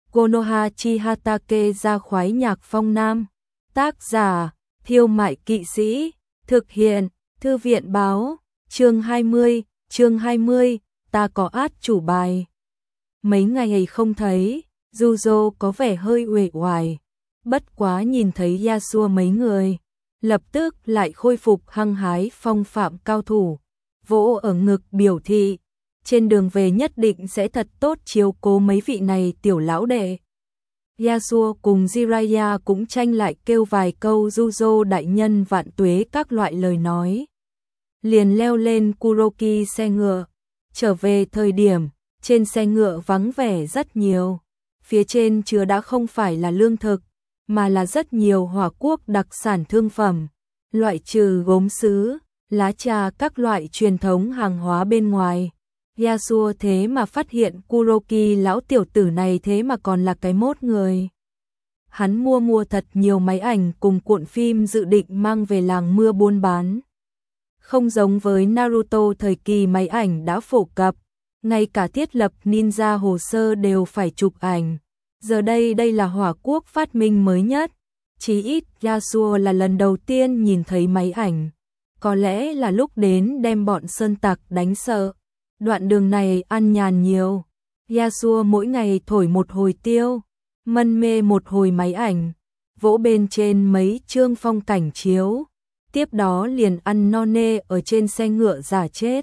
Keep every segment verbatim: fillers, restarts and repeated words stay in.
Konoha Chihatake ra khoái nhạc phong nam. Tác giả, Thiêu Mại Kỵ Sĩ. Thực hiện, Thư viện báo. Chương hai mươi, chương hai mươi, ta có át chủ bài. Mấy ngày không thấy, Juzo có vẻ hơi uể oải. Bất quá nhìn thấy Yasuo mấy người, lập tức lại khôi phục hăng hái phong phạm cao thủ. Vỗ ở ngực biểu thị, trên đường về nhất định sẽ thật tốt chiếu cố mấy vị này tiểu lão đệ. Yasuo cùng Jiraiya cũng tranh lại kêu vài câu Juzo đại nhân vạn tuế các loại lời nói. Liền leo lên Kuroki xe ngựa. Trở về thời điểm, trên xe ngựa vắng vẻ rất nhiều. Phía trên chứa đã không phải là lương thực, mà là rất nhiều Hỏa Quốc đặc sản thương phẩm. Loại trừ gốm sứ, lá trà các loại truyền thống hàng hóa bên ngoài. Yasuo thế mà phát hiện Kuroki lão tiểu tử này thế mà còn là cái mốt người. Hắn mua mua thật nhiều máy ảnh cùng cuộn phim dự định mang về làng mưa buôn bán. Không giống với Naruto thời kỳ máy ảnh đã phổ cập, ngay cả thiết lập ninja hồ sơ đều phải chụp ảnh. Giờ đây đây là Hỏa Quốc phát minh mới nhất, chí ít Yasuo là lần đầu tiên nhìn thấy máy ảnh. Có lẽ là lúc đến đem bọn sơn tặc đánh sợ. Đoạn đường này ăn nhàn nhiều, Yasuo mỗi ngày thổi một hồi tiêu, mân mê một hồi máy ảnh, vỗ bên trên mấy chương phong cảnh chiếu, tiếp đó liền ăn no nê ở trên xe ngựa giả chết.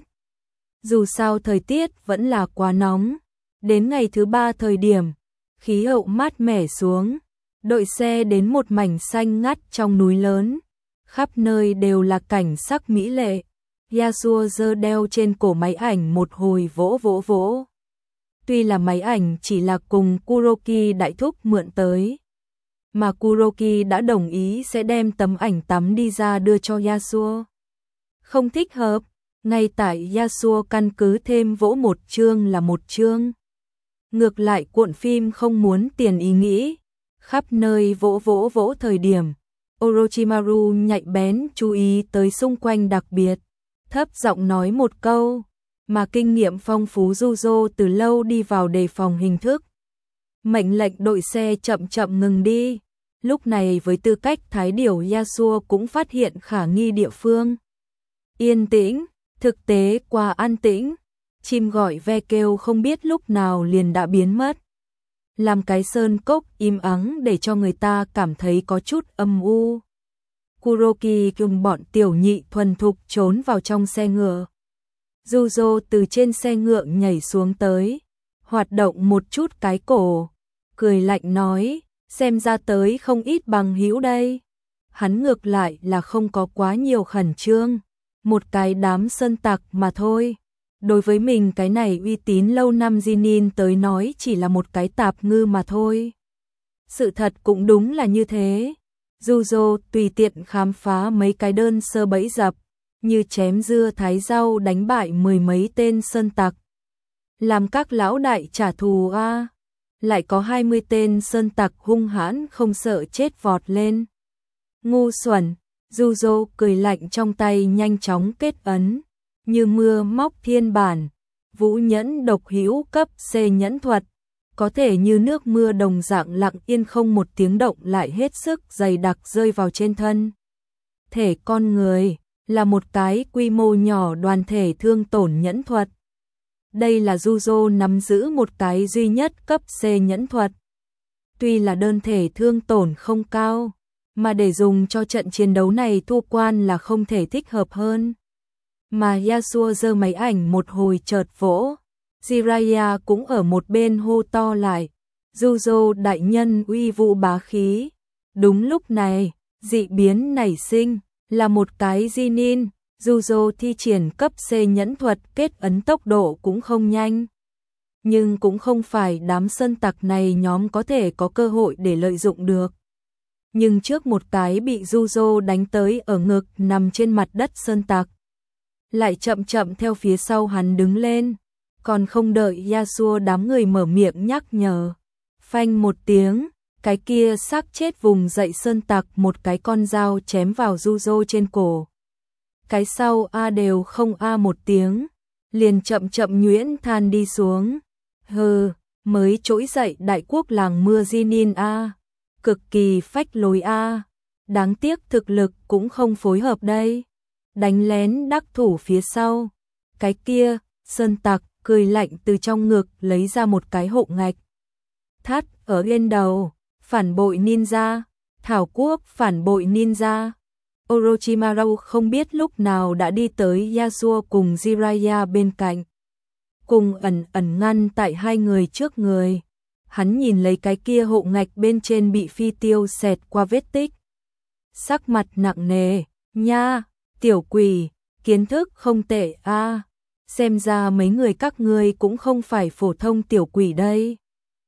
Dù sao thời tiết vẫn là quá nóng, đến ngày thứ ba thời điểm, khí hậu mát mẻ xuống, đội xe đến một mảnh xanh ngắt trong núi lớn, khắp nơi đều là cảnh sắc mỹ lệ. Yasuo giơ đeo trên cổ máy ảnh một hồi vỗ vỗ vỗ. Tuy là máy ảnh chỉ là cùng Kuroki đại thúc mượn tới, mà Kuroki đã đồng ý sẽ đem tấm ảnh tắm đi ra đưa cho Yasuo. Không thích hợp, ngay tại Yasuo căn cứ thêm vỗ một chương là một chương. Ngược lại cuộn phim không muốn tiền ý nghĩ, khắp nơi vỗ vỗ vỗ thời điểm, Orochimaru nhạy bén chú ý tới xung quanh đặc biệt. Thấp giọng nói một câu, mà kinh nghiệm phong phú Juzo từ lâu đi vào đề phòng hình thức. Mệnh lệnh đội xe chậm chậm ngừng đi. Lúc này với tư cách thái điểu Yasuo cũng phát hiện khả nghi địa phương. Yên tĩnh, thực tế quá an tĩnh. Chim gọi ve kêu không biết lúc nào liền đã biến mất. Làm cái sơn cốc im ắng để cho người ta cảm thấy có chút âm u. Kuroki cùng bọn tiểu nhị thuần thục trốn vào trong xe ngựa. Juzo từ trên xe ngựa nhảy xuống tới, hoạt động một chút cái cổ, cười lạnh nói, xem ra tới không ít bằng hữu đây. Hắn ngược lại là không có quá nhiều khẩn trương, một cái đám sơn tặc mà thôi. Đối với mình cái này uy tín lâu năm Jinin tới nói chỉ là một cái tạp ngư mà thôi. Sự thật cũng đúng là như thế. Juzo tùy tiện khám phá mấy cái đơn sơ bẫy dập, như chém dưa thái rau đánh bại mười mấy tên sơn tặc. Làm các lão đại trả thù a, à. Lại có hai mươi tên sơn tặc hung hãn không sợ chết vọt lên. Ngu xuẩn, Juzo cười lạnh trong tay nhanh chóng kết ấn, như mưa móc thiên bản, vũ nhẫn độc hữu cấp C nhẫn thuật. Có thể như nước mưa đồng dạng lặng yên không một tiếng động lại hết sức dày đặc rơi vào trên thân. Thể con người là một cái quy mô nhỏ đoàn thể thương tổn nhẫn thuật. Đây là Juzo nắm giữ một cái duy nhất cấp C nhẫn thuật. Tuy là đơn thể thương tổn không cao, mà để dùng cho trận chiến đấu này thu quan là không thể thích hợp hơn. Mà Yasuo giơ máy ảnh một hồi chợt vỗ. Jiraiya cũng ở một bên hô to lại, Juzo đại nhân uy vũ bá khí. Đúng lúc này, dị biến nảy sinh, là một cái Jinin, Juzo thi triển cấp C nhẫn thuật kết ấn tốc độ cũng không nhanh. Nhưng cũng không phải đám sơn tặc này nhóm có thể có cơ hội để lợi dụng được. Nhưng trước một cái bị Juzo đánh tới ở ngực nằm trên mặt đất sơn tặc, lại chậm chậm theo phía sau hắn đứng lên. Còn không đợi Yasuo đám người mở miệng nhắc nhở, phanh một tiếng, cái kia xác chết vùng dậy sơn tặc một cái con dao chém vào Juzo trên cổ. Cái sau a đều không a một tiếng, liền chậm chậm nhuyễn than đi xuống. Hừ, mới trỗi dậy đại quốc làng mưa Jinin a, cực kỳ phách lối a, đáng tiếc thực lực cũng không phối hợp đây. Đánh lén đắc thủ phía sau. Cái kia, Sơn Tặc cười lạnh từ trong ngực lấy ra một cái hộ ngạch. Thắt ở lên đầu, phản bội ninja, Thảo Quốc phản bội ninja. Orochimaru không biết lúc nào đã đi tới Yasuo cùng Jiraiya bên cạnh, cùng ẩn ẩn ngăn tại hai người trước người. Hắn nhìn lấy cái kia hộ ngạch bên trên bị phi tiêu xẹt qua vết tích. Sắc mặt nặng nề, nha, tiểu quỷ, kiến thức không tệ a, xem ra mấy người các ngươi cũng không phải phổ thông tiểu quỷ đây.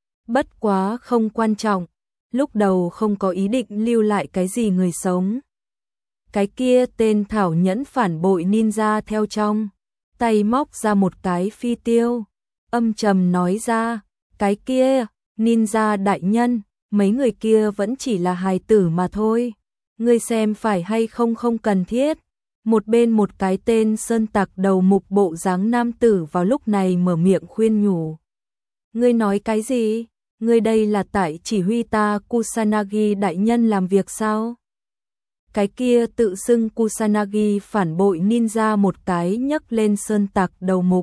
Bất quá không quan trọng, lúc đầu không có ý định lưu lại cái gì người sống. Cái kia tên thảo nhẫn phản bội ninja theo trong tay móc ra một cái phi tiêu, âm trầm nói ra, cái kia, ninja đại nhân, mấy người kia vẫn chỉ là hài tử mà thôi, ngươi xem phải hay không không cần thiết. Một bên một cái tên sơn tặc đầu mục bộ dáng nam tử vào lúc này mở miệng khuyên nhủ. Ngươi nói cái gì? Ngươi đây là tại chỉ huy ta Kusanagi đại nhân làm việc sao? Cái kia tự xưng Kusanagi phản bội ninja một cái nhấc lên sơn tặc đầu mục.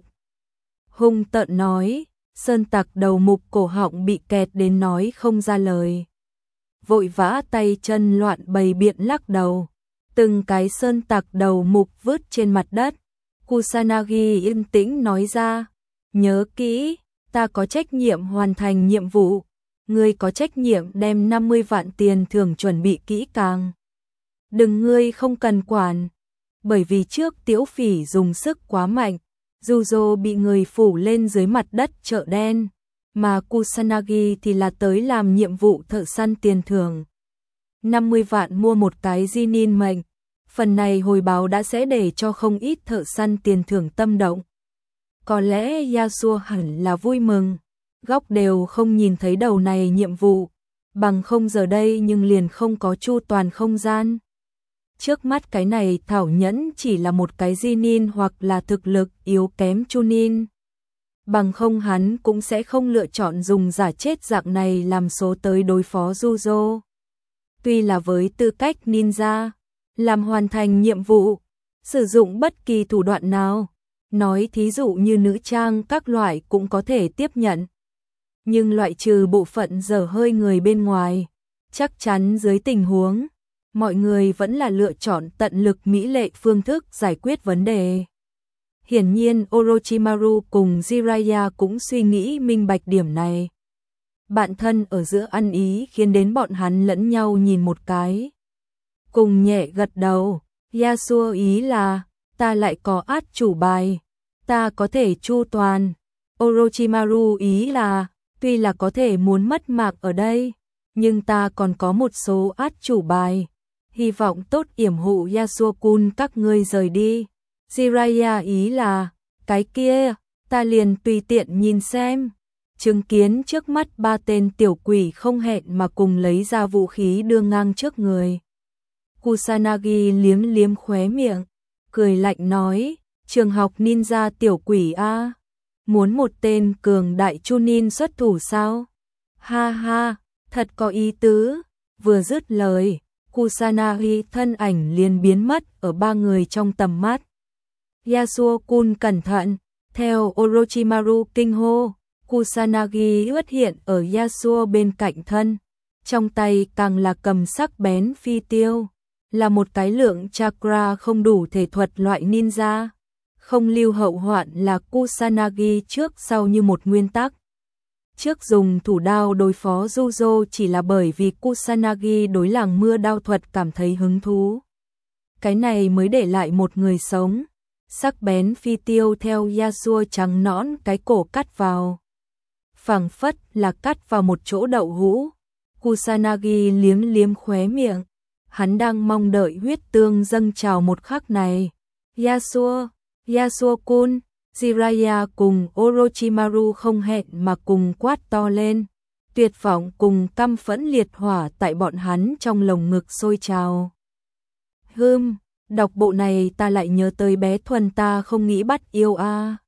Hung tợn nói, sơn tặc đầu mục cổ họng bị kẹt đến nói không ra lời. Vội vã tay chân loạn bày biện lắc đầu. Từng cái sơn tặc đầu mục vứt trên mặt đất. Kusanagi yên tĩnh nói ra, nhớ kỹ, ta có trách nhiệm hoàn thành nhiệm vụ. Ngươi có trách nhiệm đem năm mươi vạn tiền thưởng chuẩn bị kỹ càng. Đừng ngươi không cần quản, bởi vì trước Tiếu Phỉ dùng sức quá mạnh, Juzo bị người phủ lên dưới mặt đất chợ đen, mà Kusanagi thì là tới làm nhiệm vụ thợ săn tiền thưởng. năm mươi vạn mua một cái Jinin mệnh, phần này hồi báo đã sẽ để cho không ít thợ săn tiền thưởng tâm động. Có lẽ Yasuo hẳn là vui mừng, góc đều không nhìn thấy đầu này nhiệm vụ, bằng không giờ đây nhưng liền không có chu toàn không gian. Trước mắt cái này thảo nhẫn chỉ là một cái Jinin hoặc là thực lực yếu kém Chunin. Bằng không hắn cũng sẽ không lựa chọn dùng giả chết dạng này làm số tới đối phó Juzo. Tuy là với tư cách ninja, làm hoàn thành nhiệm vụ, sử dụng bất kỳ thủ đoạn nào, nói thí dụ như nữ trang các loại cũng có thể tiếp nhận. Nhưng loại trừ bộ phận dở hơi người bên ngoài, chắc chắn dưới tình huống, mọi người vẫn là lựa chọn tận lực mỹ lệ phương thức giải quyết vấn đề. Hiển nhiên Orochimaru cùng Jiraiya cũng suy nghĩ minh bạch điểm này. Bạn thân ở giữa ăn ý khiến đến bọn hắn lẫn nhau nhìn một cái. Cùng nhẹ gật đầu, Yasuo ý là, ta lại có át chủ bài, ta có thể chu toàn. Orochimaru ý là, tuy là có thể muốn mất mạng ở đây, nhưng ta còn có một số át chủ bài. Hy vọng tốt yểm hộ Yasuo-kun các ngươi rời đi. Jiraiya ý là, cái kia, ta liền tùy tiện nhìn xem. Chứng kiến trước mắt ba tên tiểu quỷ không hẹn mà cùng lấy ra vũ khí đưa ngang trước người. Kusanagi liếm liếm khóe miệng, cười lạnh nói, trường học ninja tiểu quỷ a, muốn một tên cường đại Chunin xuất thủ sao? Ha ha, thật có ý tứ. Vừa dứt lời, Kusanagi thân ảnh liền biến mất ở ba người trong tầm mắt. Yasuo-kun cẩn thận, theo Orochimaru kinh hô, Kusanagi xuất hiện ở Yasuo bên cạnh thân, trong tay càng là cầm sắc bén phi tiêu, là một cái lượng chakra không đủ thể thuật loại ninja, không lưu hậu hoạn là Kusanagi trước sau như một nguyên tắc. Trước dùng thủ đao đối phó Juzo chỉ là bởi vì Kusanagi đối làng mưa đao thuật cảm thấy hứng thú. Cái này mới để lại một người sống. Sắc bén phi tiêu theo Yasuo trắng nõn cái cổ cắt vào. Phảng phất là cắt vào một chỗ đậu hũ. Kusanagi liếm liếm khóe miệng. Hắn đang mong đợi huyết tương dâng trào một khắc này. Yasuo, Yasuo-kun, Jiraiya cùng Orochimaru không hẹn mà cùng quát to lên. Tuyệt vọng cùng căm phẫn liệt hỏa tại bọn hắn trong lồng ngực sôi trào. Hừm, đọc bộ này ta lại nhớ tới bé Thuần ta không nghĩ bắt yêu a.